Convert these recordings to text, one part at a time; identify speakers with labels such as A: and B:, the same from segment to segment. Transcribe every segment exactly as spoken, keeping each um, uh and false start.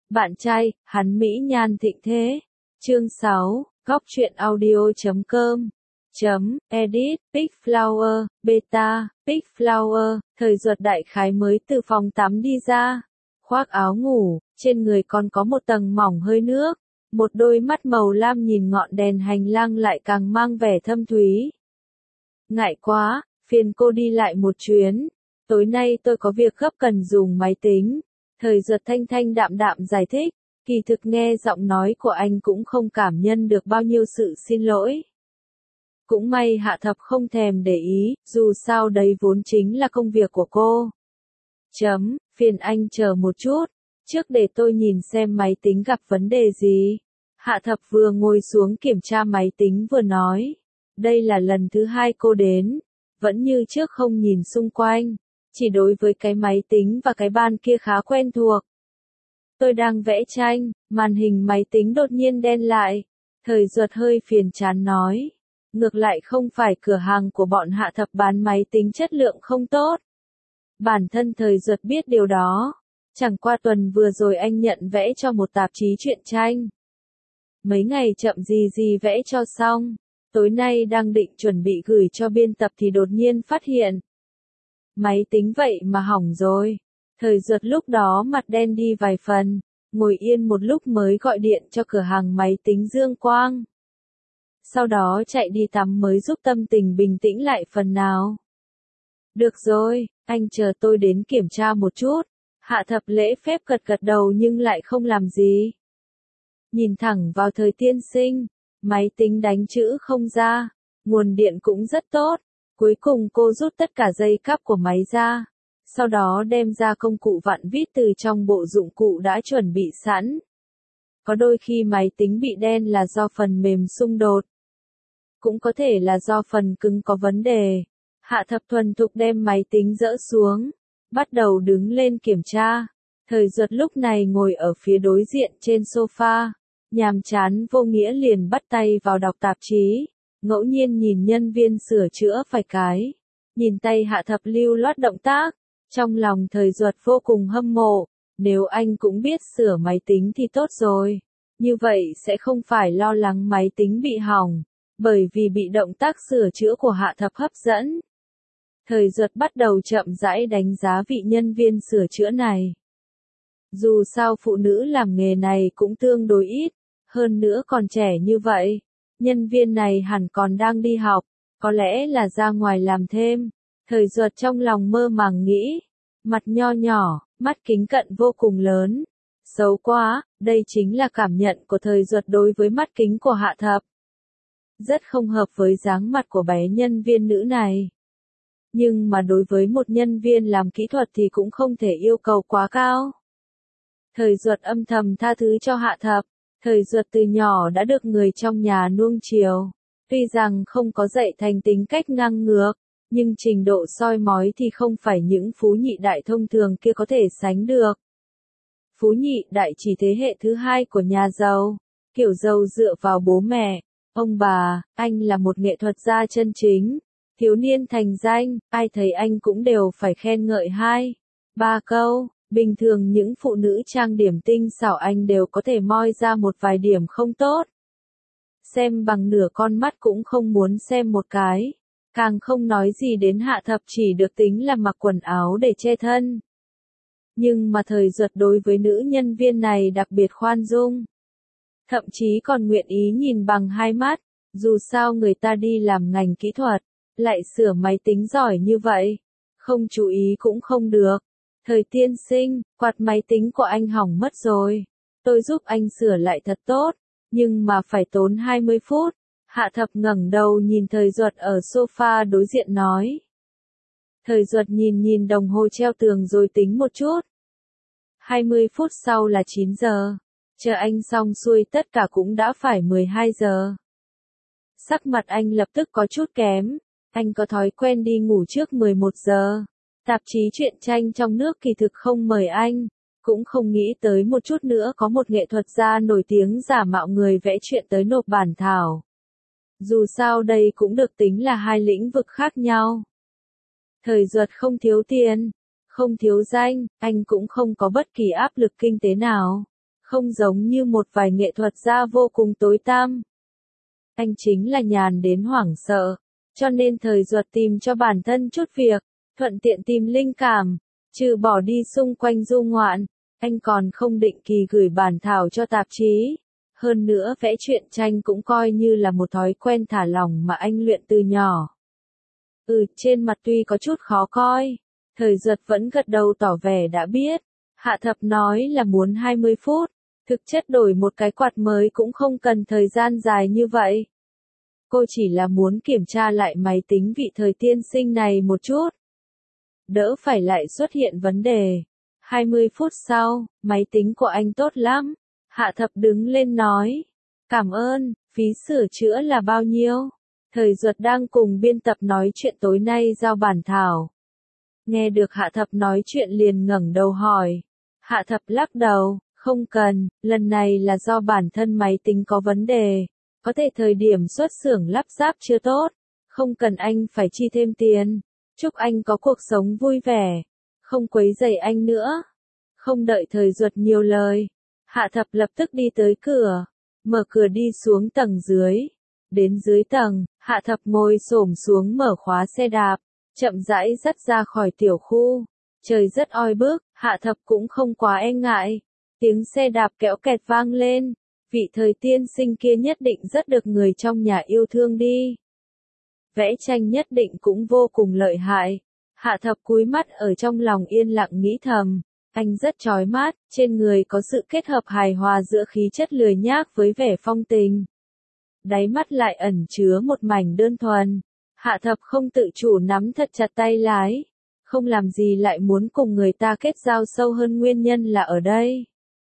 A: Bạn trai, hắn mỹ nhan thịnh thế. Chương sáu, góc truyện audio chấm com. Chấm, edit, Pick Flower, beta, Pick Flower, thời Duật đại khái mới từ phòng tắm đi ra. Khoác áo ngủ, trên người còn có một tầng mỏng hơi nước. Một đôi mắt màu lam nhìn ngọn đèn hành lang lại càng mang vẻ thâm thúy. Ngại quá, phiền cô đi lại một chuyến. Tối nay tôi có việc gấp cần dùng máy tính. Thời Duật thanh thanh đạm đạm giải thích, kỳ thực nghe giọng nói của anh cũng không cảm nhận được bao nhiêu sự xin lỗi. Cũng may Hạ Thập không thèm để ý, dù sao đấy vốn chính là công việc của cô. Chấm, phiền anh chờ một chút, trước để tôi nhìn xem máy tính gặp vấn đề gì. Hạ Thập vừa ngồi xuống kiểm tra máy tính vừa nói, đây là lần thứ hai cô đến, vẫn như trước không nhìn xung quanh. Chỉ đối với cái máy tính và cái bàn kia khá quen thuộc. Tôi đang vẽ tranh, màn hình máy tính đột nhiên đen lại. Thời Duật hơi phiền chán nói. Ngược lại không phải cửa hàng của bọn Hạ Thập bán máy tính chất lượng không tốt. Bản thân Thời Duật biết điều đó. Chẳng qua tuần vừa rồi anh nhận vẽ cho một tạp chí truyện tranh. Mấy ngày chậm gì gì vẽ cho xong. Tối nay đang định chuẩn bị gửi cho biên tập thì đột nhiên phát hiện. Máy tính vậy mà hỏng rồi. Thời Duật lúc đó mặt đen đi vài phần, ngồi yên một lúc mới gọi điện cho cửa hàng máy tính Dương Quang. Sau đó chạy đi tắm mới giúp tâm tình bình tĩnh lại phần nào. Được rồi, anh chờ tôi đến kiểm tra một chút. Hạ Thập lễ phép gật gật đầu nhưng lại không làm gì. Nhìn thẳng vào Thời tiên sinh, máy tính đánh chữ không ra, nguồn điện cũng rất tốt. Cuối cùng cô rút tất cả dây cáp của máy ra, sau đó đem ra công cụ vặn vít từ trong bộ dụng cụ đã chuẩn bị sẵn. Có đôi khi máy tính bị đen là do phần mềm xung đột, cũng có thể là do phần cứng có vấn đề. Hạ Thập thuần thục đem máy tính dỡ xuống, bắt đầu đứng lên kiểm tra. Thời Duật lúc này ngồi ở phía đối diện trên sofa, nhàm chán vô nghĩa liền bắt tay vào đọc tạp chí. Ngẫu nhiên nhìn nhân viên sửa chữa vài cái, nhìn tay Hạ Thập lưu loát động tác, trong lòng Thời Duật vô cùng hâm mộ, nếu anh cũng biết sửa máy tính thì tốt rồi, như vậy sẽ không phải lo lắng máy tính bị hỏng, bởi vì bị động tác sửa chữa của Hạ Thập hấp dẫn. Thời Duật bắt đầu chậm rãi đánh giá vị nhân viên sửa chữa này. Dù sao phụ nữ làm nghề này cũng tương đối ít, hơn nữa còn trẻ như vậy. Nhân viên này hẳn còn đang đi học, có lẽ là ra ngoài làm thêm. Thời Duật trong lòng mơ màng nghĩ, mặt nho nhỏ, mắt kính cận vô cùng lớn. Xấu quá, đây chính là cảm nhận của Thời Duật đối với mắt kính của Hạ Thập. Rất không hợp với dáng mặt của bé nhân viên nữ này. Nhưng mà đối với một nhân viên làm kỹ thuật thì cũng không thể yêu cầu quá cao. Thời Duật âm thầm tha thứ cho Hạ Thập. Thời Duật từ nhỏ đã được người trong nhà nuông chiều, tuy rằng không có dạy thành tính cách ngang ngược, nhưng trình độ soi mói thì không phải những phú nhị đại thông thường kia có thể sánh được. Phú nhị đại chỉ thế hệ thứ hai của nhà giàu, kiểu giàu dựa vào bố mẹ, ông bà, anh là một nghệ thuật gia chân chính, thiếu niên thành danh, ai thấy anh cũng đều phải khen ngợi hai, ba câu. Bình thường những phụ nữ trang điểm tinh xảo anh đều có thể moi ra một vài điểm không tốt. Xem bằng nửa con mắt cũng không muốn xem một cái. Càng không nói gì đến Hạ Thập chỉ được tính là mặc quần áo để che thân. Nhưng mà Thời Duật đối với nữ nhân viên này đặc biệt khoan dung. Thậm chí còn nguyện ý nhìn bằng hai mắt, dù sao người ta đi làm ngành kỹ thuật, lại sửa máy tính giỏi như vậy. Không chú ý cũng không được. Thời tiên sinh, quạt máy tính của anh hỏng mất rồi. Tôi giúp anh sửa lại thật tốt, nhưng mà phải tốn hai mươi phút. Hạ Thập ngẩng đầu nhìn Thời Duật ở sofa đối diện nói. Thời Duật nhìn nhìn đồng hồ treo tường rồi tính một chút. hai mươi phút sau là chín giờ. Chờ anh xong xuôi tất cả cũng đã phải mười hai giờ. Sắc mặt anh lập tức có chút kém. Anh có thói quen đi ngủ trước mười một giờ. Tạp chí truyện tranh trong nước kỳ thực không mời anh, cũng không nghĩ tới một chút nữa có một nghệ thuật gia nổi tiếng giả mạo người vẽ truyện tới nộp bản thảo. Dù sao đây cũng được tính là hai lĩnh vực khác nhau. Thời Duật không thiếu tiền, không thiếu danh, anh cũng không có bất kỳ áp lực kinh tế nào. không giống như một vài nghệ thuật gia vô cùng tối tăm. Anh chính là nhàn đến hoảng sợ, cho nên thời Duật tìm cho bản thân chút việc, thuận tiện tìm linh cảm, trừ bỏ đi xung quanh du ngoạn, anh còn không định kỳ gửi bản thảo cho tạp chí. Hơn nữa vẽ truyện tranh cũng coi như là một thói quen thả lỏng mà anh luyện từ nhỏ. Ừ, trên mặt tuy có chút khó coi, thời Duật vẫn gật đầu tỏ vẻ đã biết. Hạ Thập nói là muốn hai mươi phút, thực chất đổi một cái quạt mới cũng không cần thời gian dài như vậy. Cô chỉ là muốn kiểm tra lại máy tính vị thời tiên sinh này một chút. Đỡ phải lại xuất hiện vấn đề. hai mươi phút sau, máy tính của anh tốt lắm. Hạ Thập đứng lên nói. Cảm ơn, phí sửa chữa là bao nhiêu? Thời Duật đang cùng biên tập nói chuyện tối nay giao bản thảo. Nghe được Hạ Thập nói chuyện liền ngẩng đầu hỏi. Hạ Thập lắc đầu, không cần, lần này là do bản thân máy tính có vấn đề. Có thể thời điểm xuất xưởng lắp ráp chưa tốt, không cần anh phải chi thêm tiền. Chúc anh có cuộc sống vui vẻ, không quấy rầy anh nữa. Không đợi thời Duật nhiều lời, Hạ Thập lập tức đi tới cửa, mở cửa đi xuống tầng dưới. Đến dưới tầng, Hạ Thập ngồi xổm xuống mở khóa xe đạp, chậm rãi dắt ra khỏi tiểu khu. Trời rất oi bức, Hạ Thập cũng không quá e ngại. Tiếng xe đạp kéo kẹt vang lên. Vị thời tiên sinh kia nhất định rất được người trong nhà yêu thương đi. Vẽ tranh nhất định cũng vô cùng lợi hại. Hạ Thập cúi mắt ở trong lòng yên lặng nghĩ thầm. Anh rất chói mắt, trên người có sự kết hợp hài hòa giữa khí chất lười nhác với vẻ phong tình. Đáy mắt lại ẩn chứa một mảnh đơn thuần. Hạ Thập không tự chủ nắm thật chặt tay lái. Không làm gì lại muốn cùng người ta kết giao sâu hơn, nguyên nhân là ở đây.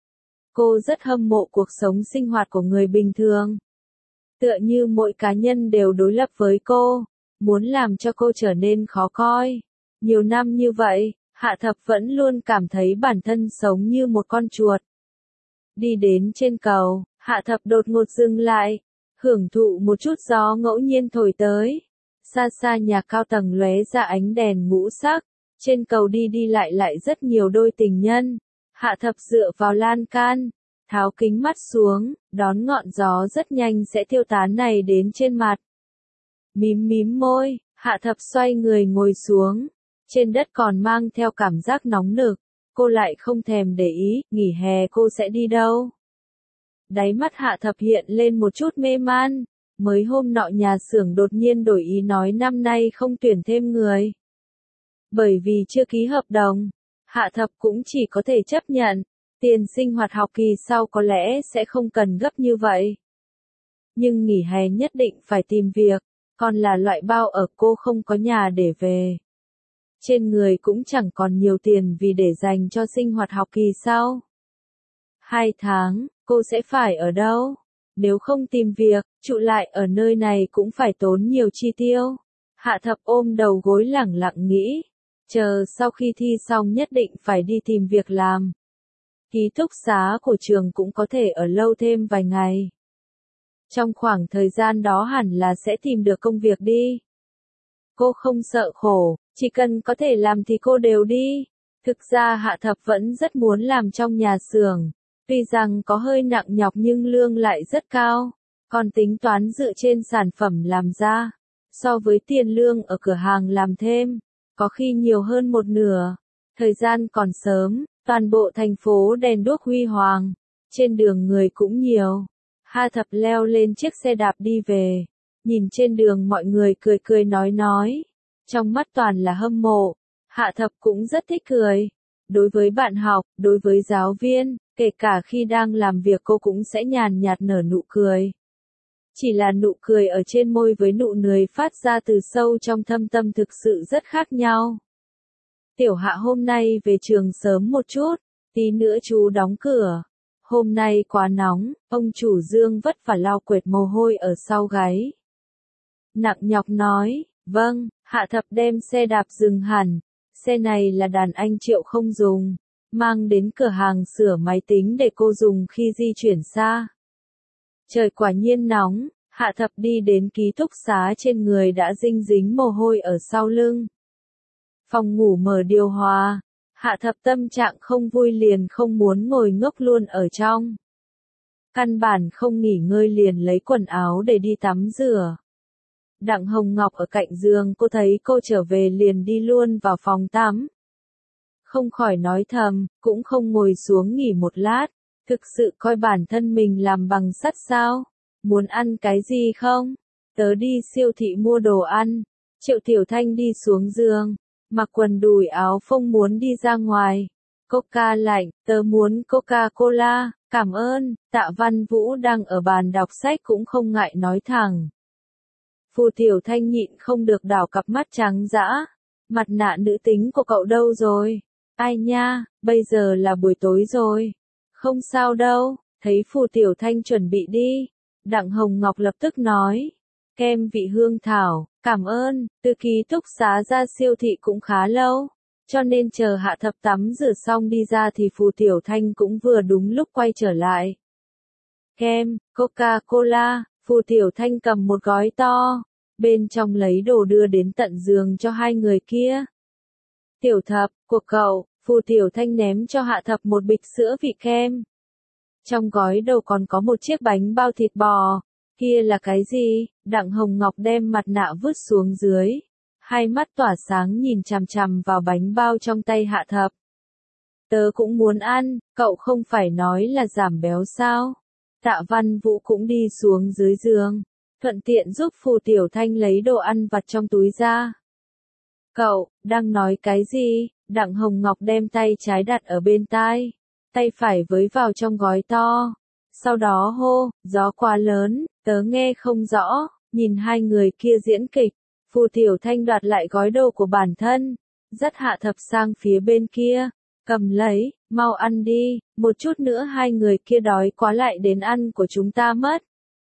A: Cô rất hâm mộ cuộc sống sinh hoạt của người bình thường. Tựa như mỗi cá nhân đều đối lập với cô, muốn làm cho cô trở nên khó coi. Nhiều năm như vậy, Hạ Thập vẫn luôn cảm thấy bản thân sống như một con chuột. Đi đến trên cầu, Hạ Thập đột ngột dừng lại, hưởng thụ một chút gió ngẫu nhiên thổi tới. Xa xa nhà cao tầng lóe ra ánh đèn ngũ sắc, trên cầu đi đi lại lại rất nhiều đôi tình nhân. Hạ Thập dựa vào lan can, tháo kính mắt xuống, đón ngọn gió rất nhanh sẽ tiêu tán này đến trên mặt. Mím mím môi, Hạ Thập xoay người ngồi xuống, trên đất còn mang theo cảm giác nóng nực, cô lại không thèm để ý, nghỉ hè cô sẽ đi đâu. Đáy mắt Hạ Thập hiện lên một chút mê man, mới hôm nọ nhà xưởng đột nhiên đổi ý nói năm nay không tuyển thêm người. Bởi vì chưa ký hợp đồng, Hạ Thập cũng chỉ có thể chấp nhận, tiền sinh hoạt học kỳ sau có lẽ sẽ không cần gấp như vậy. Nhưng nghỉ hè nhất định phải tìm việc, còn là loại bao ở cô không có nhà để về. Trên người cũng chẳng còn nhiều tiền vì để dành cho sinh hoạt học kỳ sau. Hai tháng, cô sẽ phải ở đâu? Nếu không tìm việc, trụ lại ở nơi này cũng phải tốn nhiều chi tiêu. Hạ Thập ôm đầu gối lẳng lặng nghĩ. Chờ sau khi thi xong nhất định phải đi tìm việc làm. Ký túc xá của trường cũng có thể ở lâu thêm vài ngày. Trong khoảng thời gian đó hẳn là sẽ tìm được công việc đi. Cô không sợ khổ, chỉ cần có thể làm thì cô đều đi. Thực ra Hạ Thập vẫn rất muốn làm trong nhà xưởng, tuy rằng có hơi nặng nhọc nhưng lương lại rất cao, còn tính toán dựa trên sản phẩm làm ra. So với tiền lương ở cửa hàng làm thêm, có khi nhiều hơn một nửa. Thời gian còn sớm, toàn bộ thành phố đèn đuốc huy hoàng, trên đường người cũng nhiều. Hạ Thập leo lên chiếc xe đạp đi về, nhìn trên đường mọi người cười cười nói nói, trong mắt toàn là hâm mộ. Hạ Thập cũng rất thích cười. Đối với bạn học, đối với giáo viên, kể cả khi đang làm việc cô cũng sẽ nhàn nhạt nở nụ cười. Chỉ là nụ cười ở trên môi với nụ cười phát ra từ sâu trong thâm tâm thực sự rất khác nhau. Tiểu Hạ hôm nay về trường sớm một chút, tí nữa chú đóng cửa. Hôm nay quá nóng, ông chủ Dương vất vả lau quệt mồ hôi ở sau gáy. Nặng nhọc nói, vâng. Hạ Thập đem xe đạp dừng hẳn. Xe này là đàn anh Triệu không dùng, mang đến cửa hàng sửa máy tính để cô dùng khi di chuyển xa. Trời quả nhiên nóng, Hạ Thập đi đến ký túc xá, trên người đã dinh dính mồ hôi ở sau lưng. Phòng ngủ mở điều hòa, Hạ Thập tâm trạng không vui liền không muốn ngồi ngốc luôn ở trong. Căn bản không nghỉ ngơi liền lấy quần áo để đi tắm rửa. Đặng Hồng Ngọc ở cạnh giường cô thấy cô trở về liền đi luôn vào phòng tắm. Không khỏi nói thầm, cũng không ngồi xuống nghỉ một lát, thực sự coi bản thân mình làm bằng sắt sao? Muốn ăn cái gì không? Tớ đi siêu thị mua đồ ăn. Triệu Tiểu Thanh đi xuống giường, mặc quần đùi áo phông muốn đi ra ngoài. Coca lạnh, tớ muốn Coca-Cola, cảm ơn. Tạ Văn Vũ đang ở bàn đọc sách cũng không ngại nói thẳng. Phù Tiểu Thanh nhịn không được đảo cặp mắt trắng dã. Mặt nạ nữ tính của cậu đâu rồi? Ai nha, bây giờ là buổi tối rồi. Không sao đâu, thấy Phù Tiểu Thanh chuẩn bị đi. Đặng Hồng Ngọc lập tức nói. Kem vị hương thảo, cảm ơn, từ ký túc xá ra siêu thị cũng khá lâu. Cho nên chờ Hạ Thập tắm rửa xong đi ra thì Phù Tiểu Thanh cũng vừa đúng lúc quay trở lại. Kem, Coca-Cola, Phù Tiểu Thanh cầm một gói to. Bên trong lấy đồ đưa đến tận giường cho hai người kia. Tiểu Thập, của cậu, Phù Tiểu Thanh ném cho Hạ Thập một bịch sữa vị kem. Trong gói đầu còn có một chiếc bánh bao thịt bò. Kia là cái gì? Đặng Hồng Ngọc đem mặt nạ vứt xuống dưới. Hai mắt tỏa sáng nhìn chằm chằm vào bánh bao trong tay Hạ Thập. Tớ cũng muốn ăn, cậu không phải nói là giảm béo sao? Tạ Văn Vũ cũng đi xuống dưới giường. Thuận tiện giúp Phù Tiểu Thanh lấy đồ ăn vặt trong túi ra. Cậu, đang nói cái gì? Đặng Hồng Ngọc đem tay trái đặt ở bên tai. Tay phải với vào trong gói to. Sau đó hô, gió quá lớn, tớ nghe không rõ, nhìn hai người kia diễn kịch. Phù Tiểu Thanh đoạt lại gói đồ của bản thân. Dắt Hạ Thập sang phía bên kia. Cầm lấy, mau ăn đi, một chút nữa hai người kia đói quá lại đến ăn của chúng ta mất.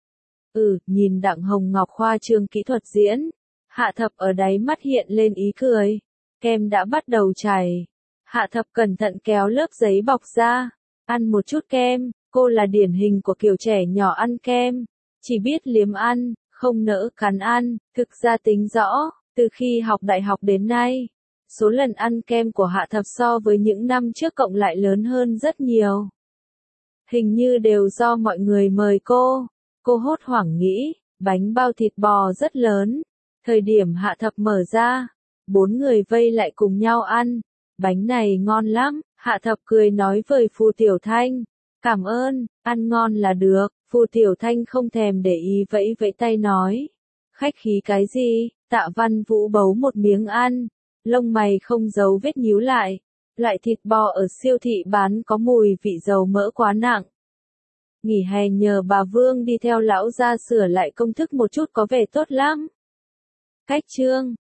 A: Ừ, nhìn Đặng Hồng Ngọc khoa trương kỹ thuật diễn. Hạ Thập ở đáy mắt hiện lên ý cười. Kem đã bắt đầu chảy. Hạ Thập cẩn thận kéo lớp giấy bọc ra. Ăn một chút kem, cô là điển hình của kiểu trẻ nhỏ ăn kem. Chỉ biết liếm ăn, không nỡ cắn ăn. Thực ra tính rõ, từ khi học đại học đến nay, số lần ăn kem của Hạ Thập so với những năm trước cộng lại lớn hơn rất nhiều. Hình như đều do mọi người mời cô. Cô hốt hoảng nghĩ, bánh bao thịt bò rất lớn. Thời điểm Hạ Thập mở ra, bốn người vây lại cùng nhau ăn. Bánh này ngon lắm, Hạ Thập cười nói với Phù Tiểu Thanh. Cảm ơn, ăn ngon là được. Phù Tiểu Thanh không thèm để ý vẫy vẫy tay nói. Khách khí cái gì? Tạ Văn Vũ bấu một miếng ăn. Lông mày không giấu vết nhíu lại. Loại thịt bò ở siêu thị bán có mùi vị dầu mỡ quá nặng. Nghỉ hè nhờ bà Vương đi theo lão ra sửa lại công thức một chút có vẻ tốt lắm. Cách chương